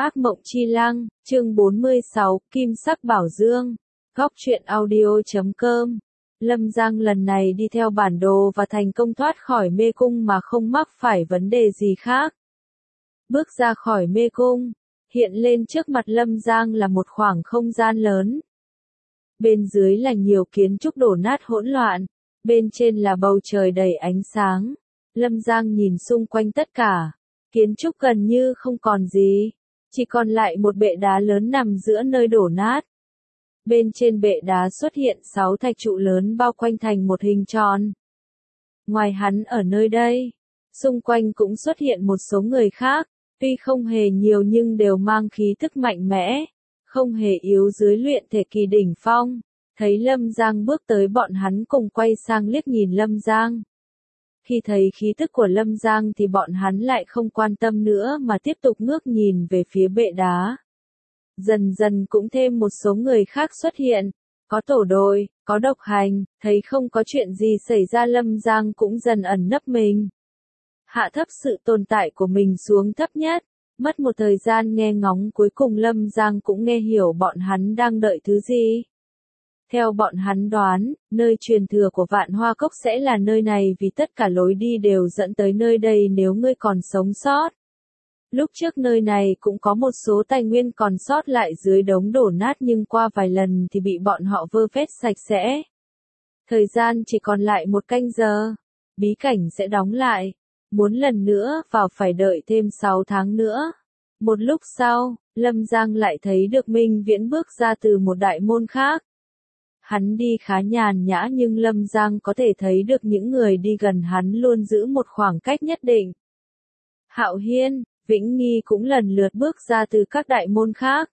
Ác mộng chi lăng, chương 46, Kim sắc bảo dương. Góc truyện audio.com. Lâm Giang lần này đi theo bản đồ và thành công thoát khỏi mê cung mà không mắc phải vấn đề gì khác. Bước ra khỏi mê cung, hiện lên trước mặt Lâm Giang là một khoảng không gian lớn. Bên dưới là nhiều kiến trúc đổ nát hỗn loạn, bên trên là bầu trời đầy ánh sáng. Lâm Giang nhìn xung quanh tất cả, kiến trúc gần như không còn gì. Chỉ còn lại một bệ đá lớn nằm giữa nơi đổ nát. Bên trên bệ đá xuất hiện 6 thạch trụ lớn bao quanh thành một hình tròn. Ngoài hắn ở nơi đây, xung quanh cũng xuất hiện một số người khác, tuy không hề nhiều nhưng đều mang khí thức mạnh mẽ, không hề yếu dưới luyện thể kỳ đỉnh phong. Thấy Lâm Giang bước tới bọn hắn cùng quay sang liếc nhìn Lâm Giang. Khi thấy khí tức của Lâm Giang thì bọn hắn lại không quan tâm nữa mà tiếp tục ngước nhìn về phía bệ đá. Dần dần cũng thêm một số người khác xuất hiện, có tổ đội, có độc hành, thấy không có chuyện gì xảy ra Lâm Giang cũng dần ẩn nấp mình. Hạ thấp sự tồn tại của mình xuống thấp nhất, mất một thời gian nghe ngóng cuối cùng Lâm Giang cũng nghe hiểu bọn hắn đang đợi thứ gì. Theo bọn hắn đoán, nơi truyền thừa của Vạn Hoa Cốc sẽ là nơi này vì tất cả lối đi đều dẫn tới nơi đây nếu ngươi còn sống sót. Lúc trước nơi này cũng có một số tài nguyên còn sót lại dưới đống đổ nát nhưng qua vài lần thì bị bọn họ vơ vét sạch sẽ. Thời gian chỉ còn lại 1 canh giờ, bí cảnh sẽ đóng lại. Muốn lần nữa vào phải đợi thêm 6 tháng nữa. Một lúc sau, Lâm Giang lại thấy được Minh Viễn bước ra từ một đại môn khác. Hắn đi khá nhàn nhã nhưng Lâm Giang có thể thấy được những người đi gần hắn luôn giữ một khoảng cách nhất định. Hạo Hiên, Vĩnh Nghi cũng lần lượt bước ra từ các đại môn khác.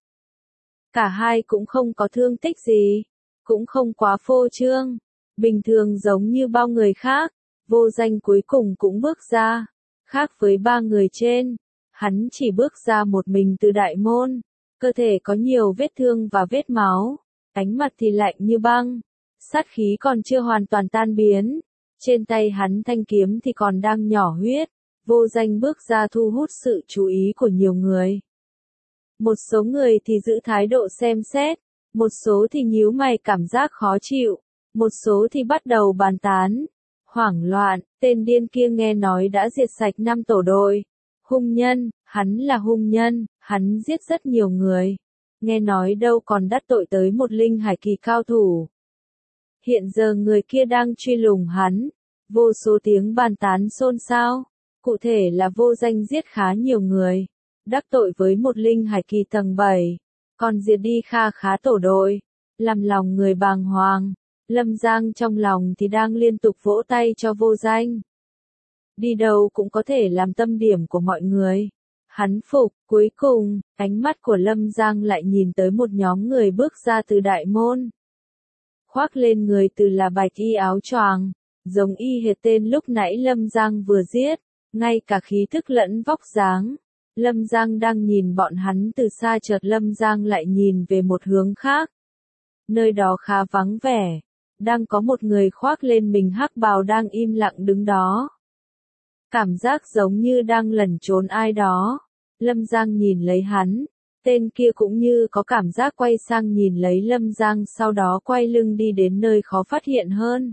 Cả hai cũng không có thương tích gì, cũng không quá phô trương, bình thường giống như bao người khác. Vô Danh cuối cùng cũng bước ra, khác với 3 người trên, hắn chỉ bước ra một mình từ đại môn, cơ thể có nhiều vết thương và vết máu. Ánh mặt thì lạnh như băng, sát khí còn chưa hoàn toàn tan biến, trên tay hắn thanh kiếm thì còn đang nhỏ huyết. Vô Danh bước ra thu hút sự chú ý của nhiều người. Một số người thì giữ thái độ xem xét, một số thì nhíu mày cảm giác khó chịu, một số thì bắt đầu bàn tán. Hoảng loạn, tên điên kia nghe nói đã diệt sạch 5 tổ đội. Hung nhân, hắn là hung nhân, hắn giết rất nhiều người. Nghe nói đâu còn đắc tội tới một linh hải kỳ cao thủ. Hiện giờ người kia đang truy lùng hắn. Vô số tiếng bàn tán xôn xao. Cụ thể là Vô Danh giết khá nhiều người. Đắc tội với một linh hải kỳ tầng 7. Còn diệt đi kha khá tổ đội. Làm lòng người bàng hoàng. Lâm Giang trong lòng thì đang liên tục vỗ tay cho Vô Danh. Đi đâu cũng có thể làm tâm điểm của mọi người. Hắn phục, cuối cùng, ánh mắt của Lâm Giang lại nhìn tới một nhóm người bước ra từ đại môn. Khoác lên người từ là bạch y áo choàng, giống y hệt tên lúc nãy Lâm Giang vừa giết, ngay cả khí thức lẫn vóc dáng. Lâm Giang đang nhìn bọn hắn từ xa chợt Lâm Giang lại nhìn về một hướng khác. Nơi đó khá vắng vẻ, đang có một người khoác lên mình hắc bào đang im lặng đứng đó. Cảm giác giống như đang lẩn trốn ai đó. Lâm Giang nhìn lấy hắn, tên kia cũng như có cảm giác quay sang nhìn lấy Lâm Giang sau đó quay lưng đi đến nơi khó phát hiện hơn.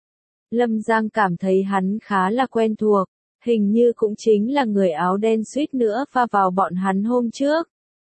Lâm Giang cảm thấy hắn khá là quen thuộc, hình như cũng chính là người áo đen suýt nữa pha vào bọn hắn hôm trước.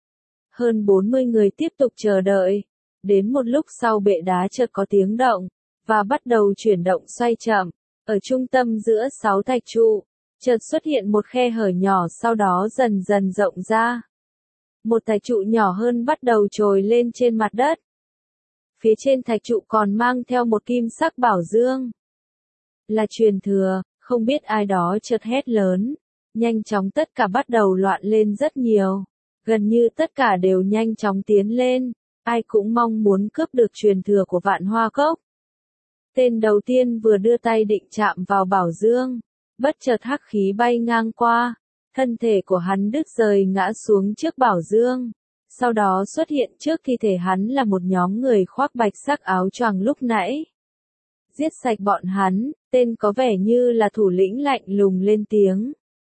Hơn 40 người tiếp tục chờ đợi, đến một lúc sau bệ đá chợt có tiếng động, và bắt đầu chuyển động xoay chậm, ở trung tâm giữa 6 thạch trụ. Chợt xuất hiện một khe hở nhỏ sau đó dần dần rộng ra. Một thạch trụ nhỏ hơn bắt đầu trồi lên trên mặt đất. Phía trên thạch trụ còn mang theo một kim sắc bảo dương. Là truyền thừa, không biết ai đó chợt hét lớn. Nhanh chóng tất cả bắt đầu loạn lên rất nhiều. Gần như tất cả đều nhanh chóng tiến lên. Ai cũng mong muốn cướp được truyền thừa của Vạn Hoa Cốc. Tên đầu tiên vừa đưa tay định chạm vào bảo dương. Bất chợt hắc khí bay ngang qua, thân thể của hắn đứt rời ngã xuống trước bảo dương. Sau đó xuất hiện trước thi thể hắn là một nhóm người khoác bạch sắc áo choàng lúc nãy. Giết sạch bọn hắn, tên có vẻ như là thủ lĩnh lạnh lùng lên tiếng.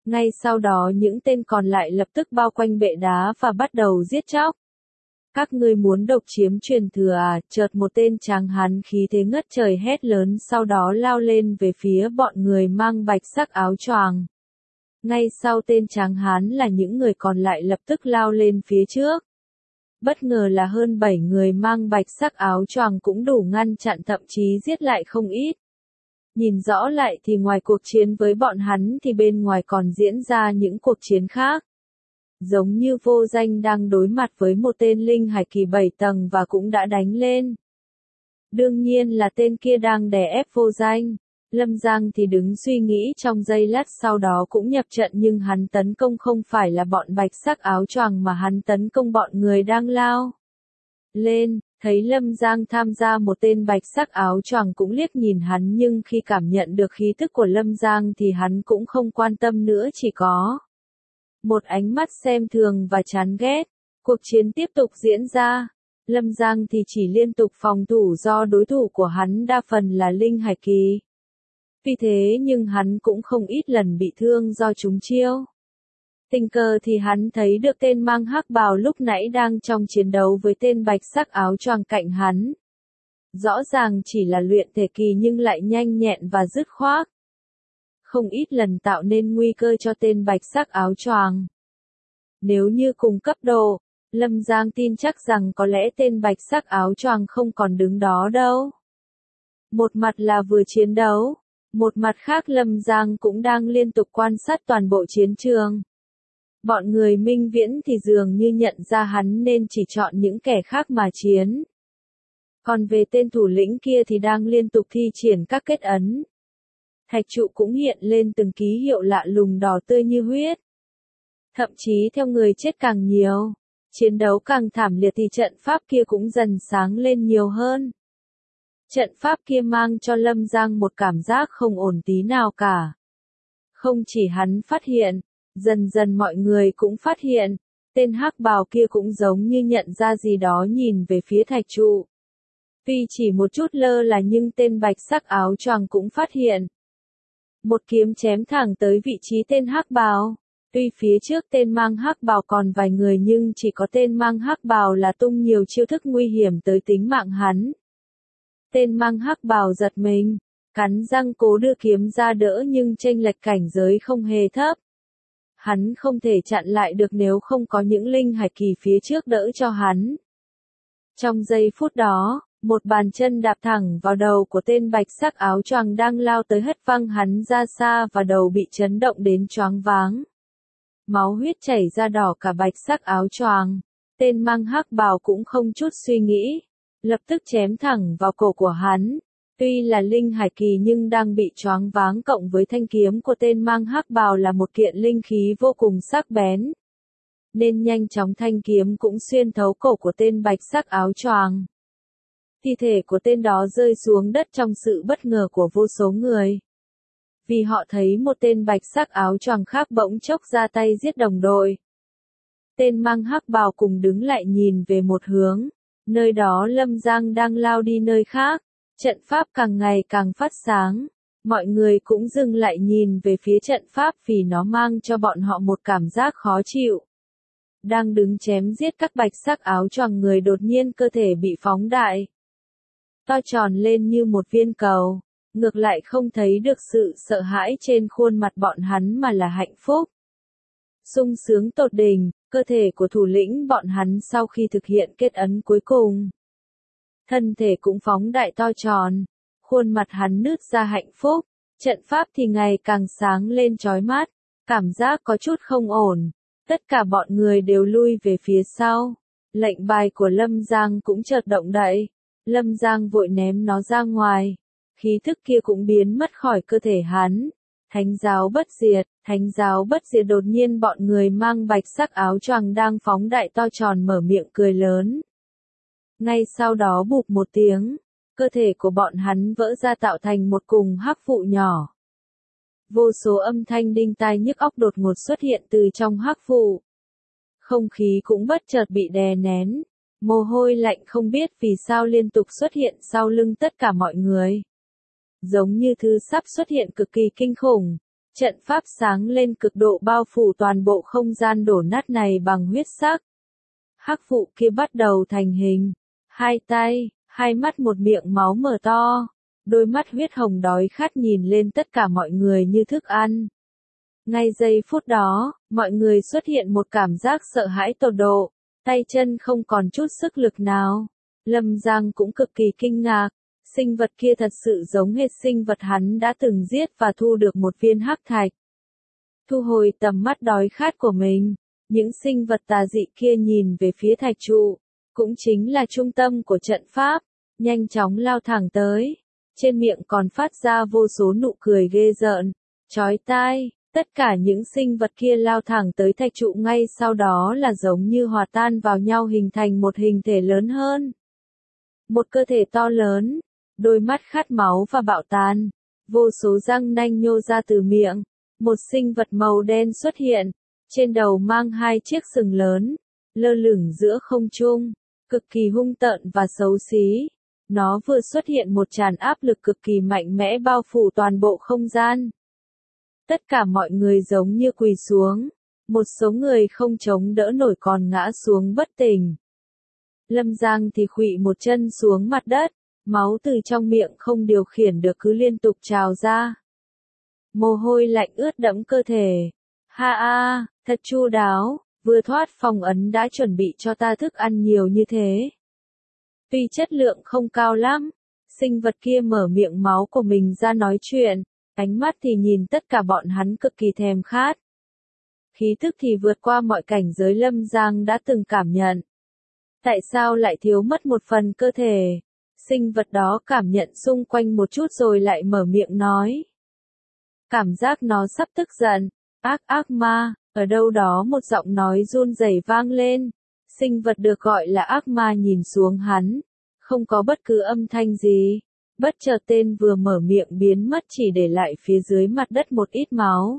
Ngay sau đó những tên còn lại lập tức bao quanh bệ đá và bắt đầu giết chóc. Các ngươi muốn độc chiếm truyền thừa à? Chợt một tên tráng hán khí thế ngất trời hét lớn, sau đó lao lên về phía bọn người mang bạch sắc áo choàng. Ngay sau tên tráng hán là những người còn lại lập tức lao lên phía trước. Bất ngờ là hơn 7 người mang bạch sắc áo choàng cũng đủ ngăn chặn, thậm chí giết lại không ít. Nhìn rõ lại thì ngoài cuộc chiến với bọn hắn thì bên ngoài còn diễn ra những cuộc chiến khác. Giống như Vô Danh đang đối mặt với một tên linh hải kỳ 7 tầng và cũng đã đánh lên. Đương nhiên là tên kia đang đè ép Vô Danh. Lâm Giang thì đứng suy nghĩ trong giây lát, sau đó cũng nhập trận, nhưng hắn tấn công không phải là bọn bạch sắc áo choàng mà hắn tấn công bọn người đang lao lên. Thấy Lâm Giang tham gia, một tên bạch sắc áo choàng cũng liếc nhìn hắn, nhưng khi cảm nhận được khí tức của Lâm Giang thì hắn cũng không quan tâm nữa, chỉ có một ánh mắt xem thường và chán ghét. Cuộc chiến tiếp tục diễn ra. Lâm Giang thì chỉ liên tục phòng thủ do đối thủ của hắn đa phần là linh hải kỳ. Vì thế nhưng hắn cũng không ít lần bị thương do trúng chiêu. Tình cờ thì hắn thấy được tên mang hắc bào lúc nãy đang trong chiến đấu với tên bạch sắc áo choàng cạnh hắn. Rõ ràng chỉ là luyện thể kỳ nhưng lại nhanh nhẹn và dứt khoát. Không ít lần tạo nên nguy cơ cho tên bạch sắc áo choàng. Nếu như cùng cấp độ, Lâm Giang tin chắc rằng có lẽ tên bạch sắc áo choàng không còn đứng đó đâu. Một mặt là vừa chiến đấu, một mặt khác Lâm Giang cũng đang liên tục quan sát toàn bộ chiến trường. Bọn người Minh Viễn thì dường như nhận ra hắn nên chỉ chọn những kẻ khác mà chiến. Còn về tên thủ lĩnh kia thì đang liên tục thi triển các kết ấn. Thạch trụ cũng hiện lên từng ký hiệu lạ lùng đỏ tươi như huyết. Thậm chí theo người chết càng nhiều, chiến đấu càng thảm liệt thì trận pháp kia cũng dần sáng lên nhiều hơn. Trận pháp kia mang cho Lâm Giang một cảm giác không ổn tí nào cả. Không chỉ hắn phát hiện, dần dần mọi người cũng phát hiện, tên hắc bào kia cũng giống như nhận ra gì đó, nhìn về phía thạch trụ. Tuy chỉ một chút lơ là nhưng tên bạch sắc áo choàng cũng phát hiện. Một kiếm chém thẳng tới vị trí tên hắc bào. Tuy phía trước tên mang hắc bào còn vài người nhưng chỉ có tên mang hắc bào là tung nhiều chiêu thức nguy hiểm tới tính mạng hắn. Tên mang hắc bào giật mình, cắn răng cố đưa kiếm ra đỡ nhưng chênh lệch cảnh giới không hề thấp. Hắn không thể chặn lại được nếu không có những linh hải kỳ phía trước đỡ cho hắn. Trong giây phút đó, một bàn chân đạp thẳng vào đầu của tên bạch sắc áo choàng đang lao tới, hất văng hắn ra xa và đầu bị chấn động đến choáng váng. Máu huyết chảy ra đỏ cả bạch sắc áo choàng. Tên mang hắc bào cũng không chút suy nghĩ, lập tức chém thẳng vào cổ của hắn. Tuy là linh hải kỳ nhưng đang bị choáng váng, cộng với thanh kiếm của tên mang hắc bào là một kiện linh khí vô cùng sắc bén, nên nhanh chóng thanh kiếm cũng xuyên thấu cổ của tên bạch sắc áo choàng. Thi thể của tên đó rơi xuống đất trong sự bất ngờ của vô số người. Vì họ thấy một tên bạch sắc áo choàng khác bỗng chốc ra tay giết đồng đội. Tên mang hắc bào cùng đứng lại nhìn về một hướng, nơi đó Lâm Giang đang lao đi nơi khác. Trận pháp càng ngày càng phát sáng, mọi người cũng dừng lại nhìn về phía trận pháp vì nó mang cho bọn họ một cảm giác khó chịu. Đang đứng chém giết các bạch sắc áo choàng người, đột nhiên cơ thể bị phóng đại, to tròn lên như một viên cầu, ngược lại không thấy được sự sợ hãi trên khuôn mặt bọn hắn mà là hạnh phúc. Sung sướng tột đỉnh, cơ thể của thủ lĩnh bọn hắn sau khi thực hiện kết ấn cuối cùng, thân thể cũng phóng đại to tròn, khuôn mặt hắn nứt ra hạnh phúc, trận pháp thì ngày càng sáng lên chói mắt, cảm giác có chút không ổn, tất cả bọn người đều lui về phía sau, lệnh bài của Lâm Giang cũng chợt động đậy, Lâm Giang vội ném nó ra ngoài, khí thức kia cũng biến mất khỏi cơ thể hắn. Thánh giáo bất diệt, thánh giáo bất diệt. Đột nhiên bọn người mang bạch sắc áo choàng đang phóng đại to tròn mở miệng cười lớn. Ngay sau đó bụp một tiếng, cơ thể của bọn hắn vỡ ra tạo thành một cùng hắc vụ nhỏ. Vô số âm thanh đinh tai nhức óc đột ngột xuất hiện từ trong hắc vụ. Không khí cũng bất chợt bị đè nén, mồ hôi lạnh không biết vì sao liên tục xuất hiện sau lưng tất cả mọi người. Giống như thứ sắp xuất hiện cực kỳ kinh khủng, Trận pháp sáng lên cực độ bao phủ toàn bộ không gian đổ nát này bằng huyết sắc. Hắc vụ kia bắt đầu thành hình. Hai tay, hai mắt một miệng máu mở to. Đôi mắt huyết hồng đói khát nhìn lên tất cả mọi người như thức ăn. Ngay giây phút đó, mọi người xuất hiện một cảm giác sợ hãi tột độ. Tay chân không còn chút sức lực nào. Lâm Giang cũng cực kỳ kinh ngạc. Sinh vật kia thật sự giống hệt sinh vật hắn đã từng giết và thu được một viên hắc thạch. Thu hồi tầm mắt đói khát của mình, những sinh vật tà dị kia nhìn về phía thạch trụ, cũng chính là trung tâm của trận pháp, nhanh chóng lao thẳng tới. Trên miệng còn phát ra vô số nụ cười ghê rợn, chói tai. Tất cả những sinh vật kia lao thẳng tới thạch trụ ngay sau đó là giống như hòa tan vào nhau hình thành một hình thể lớn hơn. Một cơ thể to lớn, đôi mắt khát máu và bạo tàn, vô số răng nanh nhô ra từ miệng. Một sinh vật màu đen xuất hiện, trên đầu mang hai chiếc sừng lớn, lơ lửng giữa không trung, cực kỳ hung tợn và xấu xí. Nó vừa xuất hiện một tràn áp lực cực kỳ mạnh mẽ bao phủ toàn bộ không gian. Tất cả mọi người giống như quỳ xuống, một số người không chống đỡ nổi còn ngã xuống bất tỉnh. Lâm Giang thì khuỵu một chân xuống mặt đất, máu từ trong miệng không điều khiển được cứ liên tục trào ra. Mồ hôi lạnh ướt đẫm cơ thể. Ha a, thật chu đáo, vừa thoát phong ấn đã chuẩn bị cho ta thức ăn nhiều như thế. Tuy chất lượng không cao lắm, sinh vật kia mở miệng máu của mình ra nói chuyện, ánh mắt thì nhìn tất cả bọn hắn cực kỳ thèm khát. Khí thức thì vượt qua mọi cảnh giới Lâm Giang đã từng cảm nhận. Tại sao lại thiếu mất một phần cơ thể? Sinh vật đó cảm nhận xung quanh một chút rồi lại mở miệng nói. Cảm giác nó sắp tức giận. Ác ma, ở đâu đó một giọng nói run rẩy vang lên. Sinh vật được gọi là ác ma nhìn xuống hắn. Không có bất cứ âm thanh gì. Bất chợt tên vừa mở miệng biến mất chỉ để lại phía dưới mặt đất một ít máu.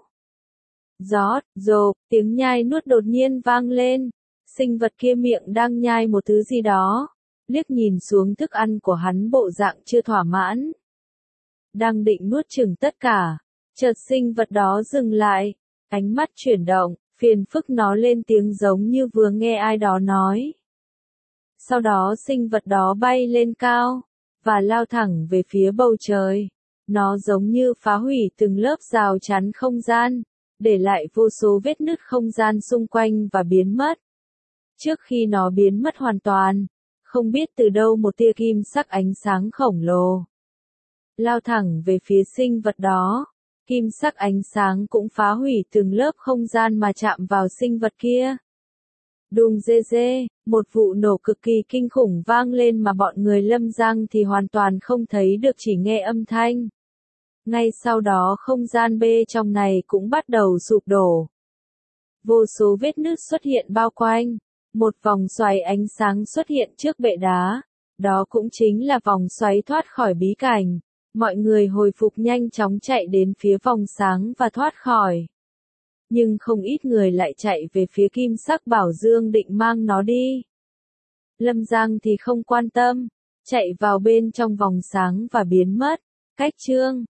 Rộp, tiếng nhai nuốt đột nhiên vang lên. Sinh vật kia miệng đang nhai một thứ gì đó. Liếc nhìn xuống thức ăn của hắn bộ dạng chưa thỏa mãn. Đang định nuốt chửng tất cả. Chợt sinh vật đó dừng lại. Ánh mắt chuyển động, phiền phức nó lên tiếng giống như vừa nghe ai đó nói. Sau đó sinh vật đó bay lên cao, và lao thẳng về phía bầu trời. Nó giống như phá hủy từng lớp rào chắn không gian, để lại vô số vết nứt không gian xung quanh và biến mất. Trước khi nó biến mất hoàn toàn, không biết từ đâu một tia kim sắc ánh sáng khổng lồ lao thẳng về phía sinh vật đó. Kim sắc ánh sáng cũng phá hủy từng lớp không gian mà chạm vào sinh vật kia. Đùng dê dê, một vụ nổ cực kỳ kinh khủng vang lên mà bọn người Lâm Giang thì hoàn toàn không thấy được, chỉ nghe âm thanh. Ngay sau đó không gian bên trong này cũng bắt đầu sụp đổ. Vô số vết nứt xuất hiện bao quanh. Một vòng xoáy ánh sáng xuất hiện trước bệ đá. Đó cũng chính là vòng xoáy thoát khỏi bí cảnh. Mọi người hồi phục nhanh chóng chạy đến phía vòng sáng và thoát khỏi. Nhưng không ít người lại chạy về phía kim sắc bảo dương định mang nó đi. Lâm Giang thì không quan tâm, chạy vào bên trong vòng sáng và biến mất. Cách chương